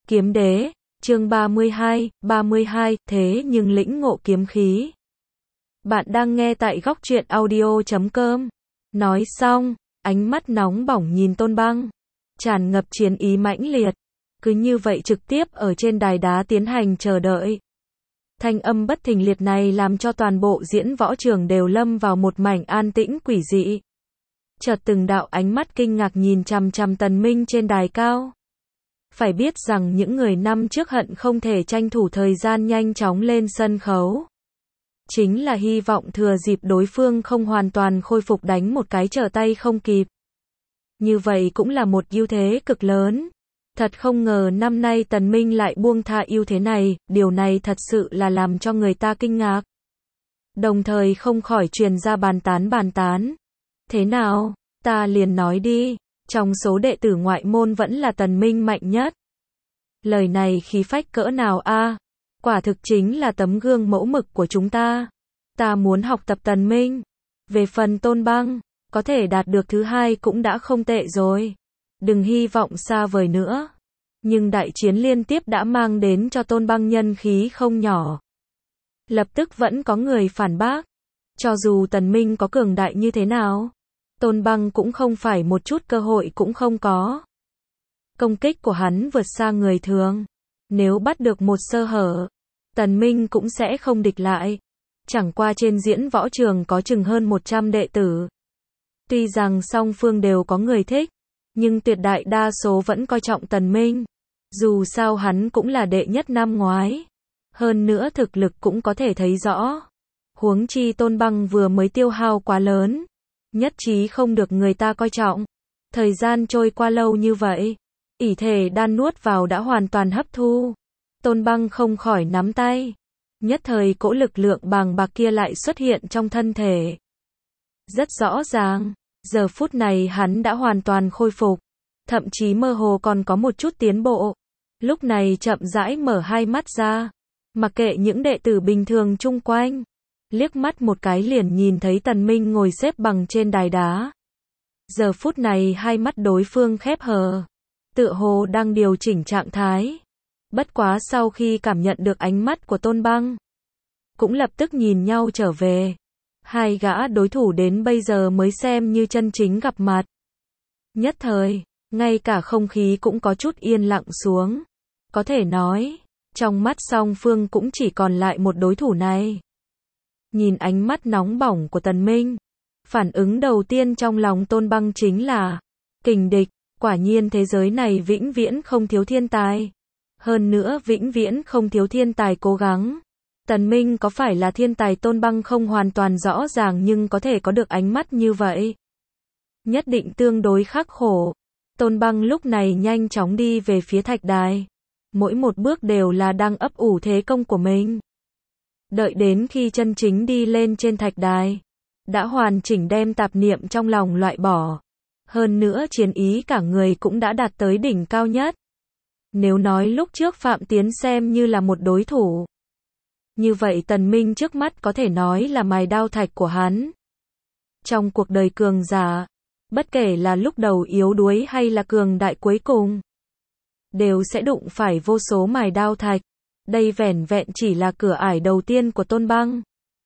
Kiếm đế, chương 32, thế nhưng lĩnh ngộ kiếm khí. Bạn đang nghe tại góc truyện audio.com. Nói xong, ánh mắt nóng bỏng nhìn Tôn Băng, tràn ngập chiến ý mãnh liệt. Cứ như vậy trực tiếp ở trên đài đá tiến hành chờ đợi. Thanh âm bất thình liệt này làm cho toàn bộ diễn võ trường đều lâm vào một mảnh an tĩnh quỷ dị. Chợt từng đạo ánh mắt kinh ngạc nhìn chằm chằm Tần Minh trên đài cao. Phải biết rằng những người năm trước hận không thể tranh thủ thời gian nhanh chóng lên sân khấu. Chính là hy vọng thừa dịp đối phương không hoàn toàn khôi phục đánh một cái trở tay không kịp. Như vậy cũng là một ưu thế cực lớn. Thật không ngờ năm nay Tần Minh lại buông tha ưu thế này, điều này thật sự là làm cho người ta kinh ngạc. Đồng thời không khỏi truyền ra bàn tán. Thế nào, ta liền nói đi, trong số đệ tử ngoại môn vẫn là Tần Minh mạnh nhất. Lời này khí phách cỡ nào a? Quả thực chính là tấm gương mẫu mực của chúng ta. Ta muốn học tập Tần Minh. Về phần Tôn Băng, có thể đạt được thứ hai cũng đã không tệ rồi. Đừng hy vọng xa vời nữa. Nhưng đại chiến liên tiếp đã mang đến cho Tôn Băng nhân khí không nhỏ. Lập tức vẫn có người phản bác. Cho dù Tần Minh có cường đại như thế nào, Tôn Băng cũng không phải một chút cơ hội cũng không có. Công kích của hắn vượt xa người thường. Nếu bắt được một sơ hở, Tần Minh cũng sẽ không địch lại. Chẳng qua trên diễn võ trường có chừng hơn 100 đệ tử. Tuy rằng song phương đều có người thích, nhưng tuyệt đại đa số vẫn coi trọng Tần Minh. Dù sao hắn cũng là đệ nhất năm ngoái. Hơn nữa thực lực cũng có thể thấy rõ. Huống chi Tôn Băng vừa mới tiêu hao quá lớn. Nhất trí không được người ta coi trọng. Thời gian trôi qua lâu như vậy, ỷ thể đan nuốt vào đã hoàn toàn hấp thu. Tôn Băng không khỏi nắm tay. Nhất thời cỗ lực lượng bàng bạc kia lại xuất hiện trong thân thể. Rất rõ ràng, giờ phút này hắn đã hoàn toàn khôi phục. Thậm chí mơ hồ còn có một chút tiến bộ. Lúc này chậm rãi mở hai mắt ra. Mặc kệ những đệ tử bình thường chung quanh. Liếc mắt một cái liền nhìn thấy Tần Minh ngồi xếp bằng trên đài đá. Giờ phút này hai mắt đối phương khép hờ. Tựa hồ đang điều chỉnh trạng thái. Bất quá sau khi cảm nhận được ánh mắt của Tôn Băng, cũng lập tức nhìn nhau trở về. Hai gã đối thủ đến bây giờ mới xem như chân chính gặp mặt. Nhất thời, ngay cả không khí cũng có chút yên lặng xuống. Có thể nói, trong mắt song phương cũng chỉ còn lại một đối thủ này. Nhìn ánh mắt nóng bỏng của Tần Minh, phản ứng đầu tiên trong lòng Tôn Băng chính là kình địch. Quả nhiên thế giới này vĩnh viễn không thiếu thiên tài. Hơn nữa vĩnh viễn không thiếu thiên tài cố gắng. Tần Minh có phải là thiên tài Tôn Băng không hoàn toàn rõ ràng nhưng có thể có được ánh mắt như vậy. Nhất định tương đối khắc khổ. Tôn Băng lúc này nhanh chóng đi về phía thạch đài. Mỗi một bước đều là đang ấp ủ thế công của mình. Đợi đến khi chân chính đi lên trên thạch đài, đã hoàn chỉnh đem tạp niệm trong lòng loại bỏ. Hơn nữa chiến ý cả người cũng đã đạt tới đỉnh cao nhất. Nếu nói lúc trước Phạm Tiến xem như là một đối thủ, như vậy Tần Minh trước mắt có thể nói là mài đao thạch của hắn. Trong cuộc đời cường giả, bất kể là lúc đầu yếu đuối hay là cường đại cuối cùng, đều sẽ đụng phải vô số mài đao thạch. Đây vẻn vẹn chỉ là cửa ải đầu tiên của Tôn Băng.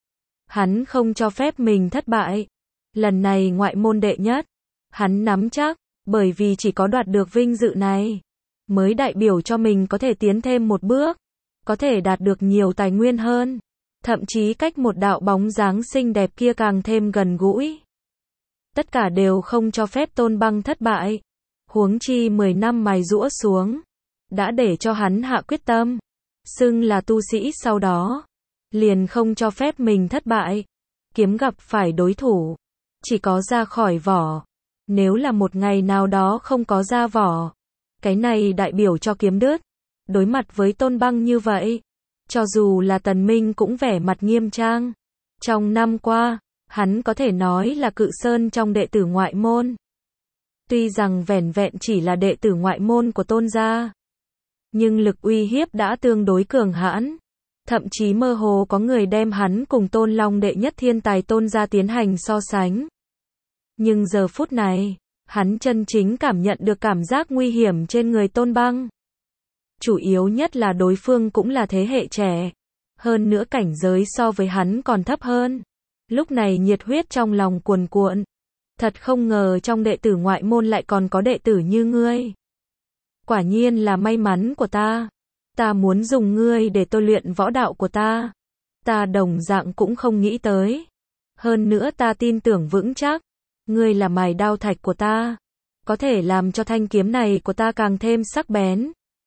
Hắn không cho phép mình thất bại. Lần này ngoại môn đệ nhất, hắn nắm chắc, bởi vì chỉ có đoạt được vinh dự này, mới đại biểu cho mình có thể tiến thêm một bước, có thể đạt được nhiều tài nguyên hơn, thậm chí cách một đạo bóng dáng xinh đẹp kia càng thêm gần gũi. Tất cả đều không cho phép Tôn Băng thất bại. Huống chi 10 năm mài giũa xuống, đã để cho hắn hạ quyết tâm, xưng là tu sĩ sau đó, liền không cho phép mình thất bại. Kiếm gặp phải đối thủ, chỉ có ra khỏi vỏ. Nếu là một ngày nào đó không có ra vỏ, cái này đại biểu cho kiếm đứt. Đối mặt với Tôn Băng như vậy, cho dù là Tần Minh cũng vẻ mặt nghiêm trang. Trong năm qua, hắn có thể nói là cự sơn trong đệ tử ngoại môn. Tuy rằng vẻn vẹn chỉ là đệ tử ngoại môn của Tôn gia, nhưng lực uy hiếp đã tương đối cường hãn. Thậm chí mơ hồ có người đem hắn cùng Tôn Long đệ nhất thiên tài Tôn gia tiến hành so sánh. Nhưng giờ phút này, hắn chân chính cảm nhận được cảm giác nguy hiểm trên người Tôn Băng. chủ yếu nhất là đối phương cũng là thế hệ trẻ. Hơn nữa cảnh giới so với hắn còn thấp hơn. Lúc này nhiệt huyết trong lòng cuồn cuộn. Thật không ngờ trong đệ tử ngoại môn lại còn có đệ tử như ngươi. Quả nhiên là may mắn của ta. Ta muốn dùng ngươi để tôi luyện võ đạo của ta. Ta đồng dạng cũng không nghĩ tới. Hơn nữa ta tin tưởng vững chắc. Ngươi là mài đao thạch của ta. Có thể làm cho thanh kiếm này của ta càng thêm sắc bén.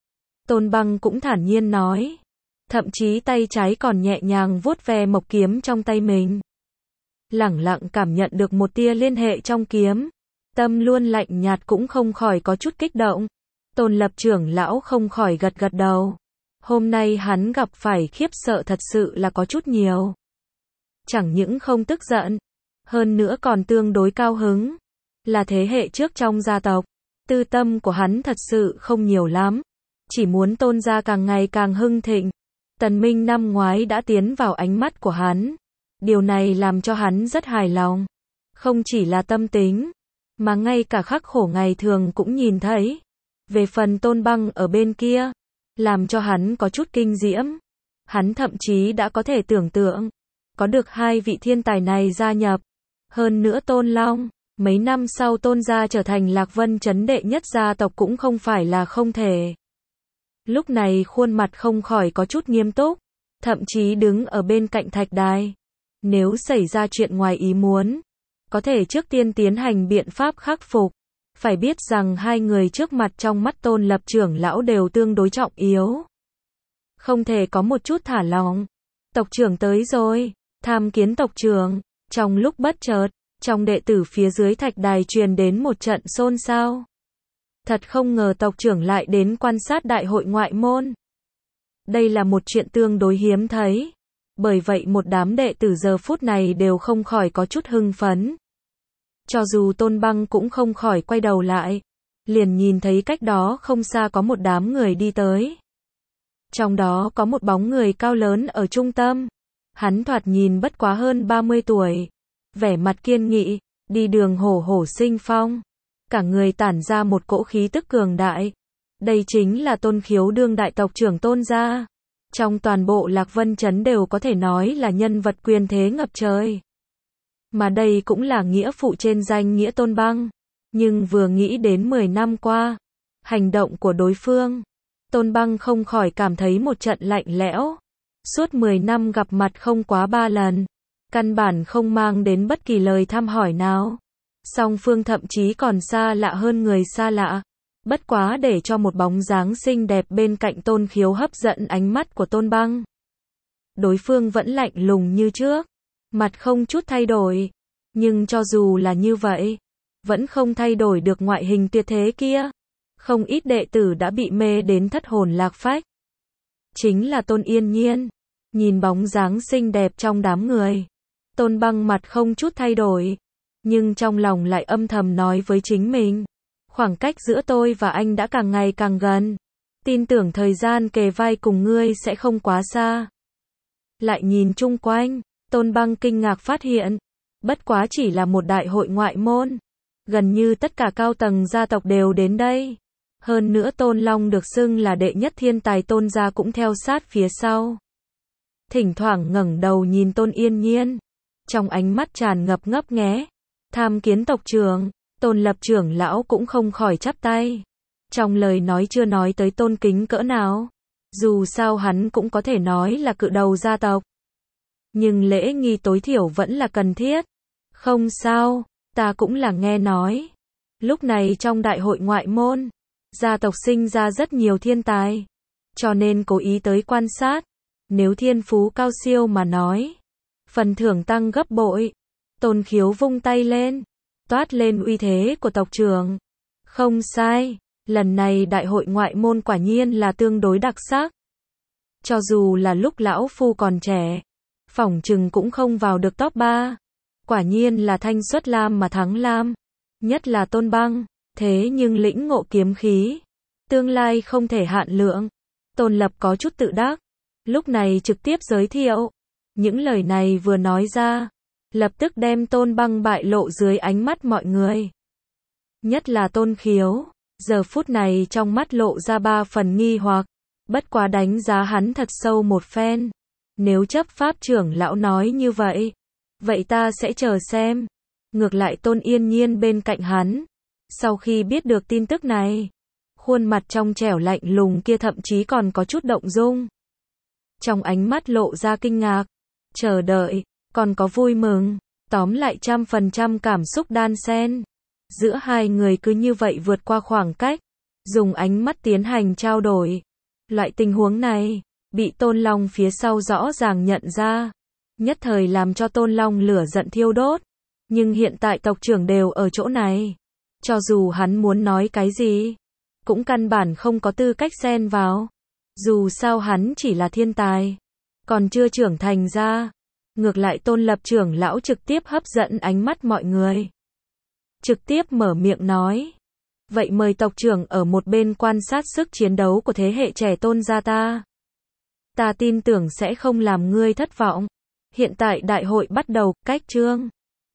Tôn Băng cũng thản nhiên nói. Thậm chí tay trái còn nhẹ nhàng vuốt ve mộc kiếm trong tay mình. Lẳng lặng cảm nhận được một tia liên hệ trong kiếm. Tâm luôn lạnh nhạt cũng không khỏi có chút kích động. Tôn Lập trưởng lão không khỏi gật gật đầu. Hôm nay hắn gặp phải khiếp sợ thật sự là có chút nhiều. Chẳng những không tức giận, hơn nữa còn tương đối cao hứng. Là thế hệ trước trong gia tộc, tư tâm của hắn thật sự không nhiều lắm. Chỉ muốn Tôn gia càng ngày càng hưng thịnh. Tần Minh năm ngoái đã tiến vào ánh mắt của hắn. Điều này làm cho hắn rất hài lòng. Không chỉ là tâm tính, mà ngay cả khắc khổ ngày thường cũng nhìn thấy. Về phần Tôn Băng ở bên kia, làm cho hắn có chút kinh diễm. Hắn thậm chí đã có thể tưởng tượng, có được hai vị thiên tài này gia nhập. Hơn nữa Tôn Long, mấy năm sau Tôn gia trở thành Lạc Vân trấn đệ nhất gia tộc cũng không phải là không thể. Lúc này khuôn mặt không khỏi có chút nghiêm túc, thậm chí đứng ở bên cạnh thạch đài. Nếu xảy ra chuyện ngoài ý muốn, có thể trước tiên tiến hành biện pháp khắc phục. Phải biết rằng hai người trước mặt trong mắt Tôn Lập trưởng lão đều tương đối trọng yếu. Không thể có một chút thả lỏng. Tộc trưởng tới rồi, tham kiến tộc trưởng. Trong lúc bất chợt, trong đệ tử phía dưới thạch đài truyền đến một trận xôn xao. Thật không ngờ tộc trưởng lại đến quan sát đại hội ngoại môn. Đây là một chuyện tương đối hiếm thấy. Bởi vậy một đám đệ tử giờ phút này đều không khỏi có chút hưng phấn. Cho dù Tôn Băng cũng không khỏi quay đầu lại. Liền nhìn thấy cách đó không xa có một đám người đi tới. Trong đó có một bóng người cao lớn ở trung tâm. Hắn thoạt nhìn bất quá hơn 30 tuổi. Vẻ mặt kiên nghị, đi đường hổ hổ sinh phong. Cả người tản ra một cỗ khí tức cường đại. Đây chính là Tôn Khiếu đương đại tộc trưởng Tôn gia. Trong toàn bộ Lạc Vân trấn đều có thể nói là nhân vật quyền thế ngập trời. Mà đây cũng là nghĩa phụ trên danh nghĩa Tôn Băng. Nhưng vừa nghĩ đến 10 năm qua, hành động của đối phương, Tôn Băng không khỏi cảm thấy một trận lạnh lẽo. Suốt 10 năm gặp mặt không quá 3 lần, căn bản không mang đến bất kỳ lời thăm hỏi nào. Song phương thậm chí còn xa lạ hơn người xa lạ. Bất quá để cho một bóng dáng xinh đẹp bên cạnh Tôn Khiếu hấp dẫn ánh mắt của Tôn Băng. Đối phương vẫn lạnh lùng như trước, mặt không chút thay đổi. Nhưng cho dù là như vậy, vẫn không thay đổi được ngoại hình tuyệt thế kia. Không ít đệ tử đã bị mê đến thất hồn lạc phách. Chính là Tôn Yên Nhiên. Nhìn bóng dáng xinh đẹp trong đám người, Tôn Băng mặt không chút thay đổi. Nhưng trong lòng lại âm thầm nói với chính mình. Khoảng cách giữa tôi và anh đã càng ngày càng gần. Tin tưởng thời gian kề vai cùng ngươi sẽ không quá xa. Lại nhìn chung quanh, Tôn Băng kinh ngạc phát hiện. Bất quá chỉ là một đại hội ngoại môn. Gần như tất cả cao tầng gia tộc đều đến đây. Hơn nữa Tôn Long được xưng là đệ nhất thiên tài Tôn gia cũng theo sát phía sau. Thỉnh thoảng ngẩng đầu nhìn Tôn Yên Nhiên. Trong ánh mắt tràn ngập ngấp nghé. Tham kiến tộc trưởng. Tôn Lập trưởng lão cũng không khỏi chắp tay. Trong lời nói chưa nói tới tôn kính cỡ nào. Dù sao hắn cũng có thể nói là cự đầu gia tộc. Nhưng lễ nghi tối thiểu vẫn là cần thiết. Không sao, ta cũng là nghe nói. Lúc này trong đại hội ngoại môn, gia tộc sinh ra rất nhiều thiên tài. Cho nên cố ý tới quan sát. Nếu thiên phú cao siêu mà nói, phần thưởng tăng gấp bội. Tôn Khiếu vung tay lên, toát lên uy thế của tộc trưởng. Không sai, lần này đại hội ngoại môn quả nhiên là tương đối đặc sắc. Cho dù là lúc lão phu còn trẻ, phỏng chừng cũng không vào được top 3. Quả nhiên là thanh xuất lam mà thắng lam. Nhất là Tôn Băng, thế nhưng lĩnh ngộ kiếm khí. Tương lai không thể hạn lượng. Tôn Lập có chút tự đắc. Lúc này trực tiếp giới thiệu. Những lời này vừa nói ra, lập tức đem Tôn Băng bại lộ dưới ánh mắt mọi người. Nhất là Tôn Khiếu, giờ phút này trong mắt lộ ra 3 phần nghi hoặc. Bất quá đánh giá hắn thật sâu một phen. Nếu chấp pháp trưởng lão nói như vậy, vậy ta sẽ chờ xem. Ngược lại Tôn Yên Nhiên bên cạnh hắn, sau khi biết được tin tức này, khuôn mặt trong trẻo lạnh lùng kia thậm chí còn có chút động dung. Trong ánh mắt lộ ra kinh ngạc, chờ đợi, còn có vui mừng, tóm lại 100% cảm xúc đan xen. Giữa hai người cứ như vậy vượt qua khoảng cách, dùng ánh mắt tiến hành trao đổi. Loại tình huống này, bị Tôn Long phía sau rõ ràng nhận ra, nhất thời làm cho Tôn Long lửa giận thiêu đốt. Nhưng hiện tại tộc trưởng đều ở chỗ này, cho dù hắn muốn nói cái gì, cũng căn bản không có tư cách xen vào. Dù sao hắn chỉ là thiên tài, còn chưa trưởng thành ra. Ngược lại Tôn Lập trưởng lão trực tiếp hấp dẫn ánh mắt mọi người. Trực tiếp mở miệng nói. Vậy mời tộc trưởng ở một bên quan sát sức chiến đấu của thế hệ trẻ Tôn gia ta. Ta tin tưởng sẽ không làm ngươi thất vọng. Hiện tại đại hội bắt đầu, cách chương.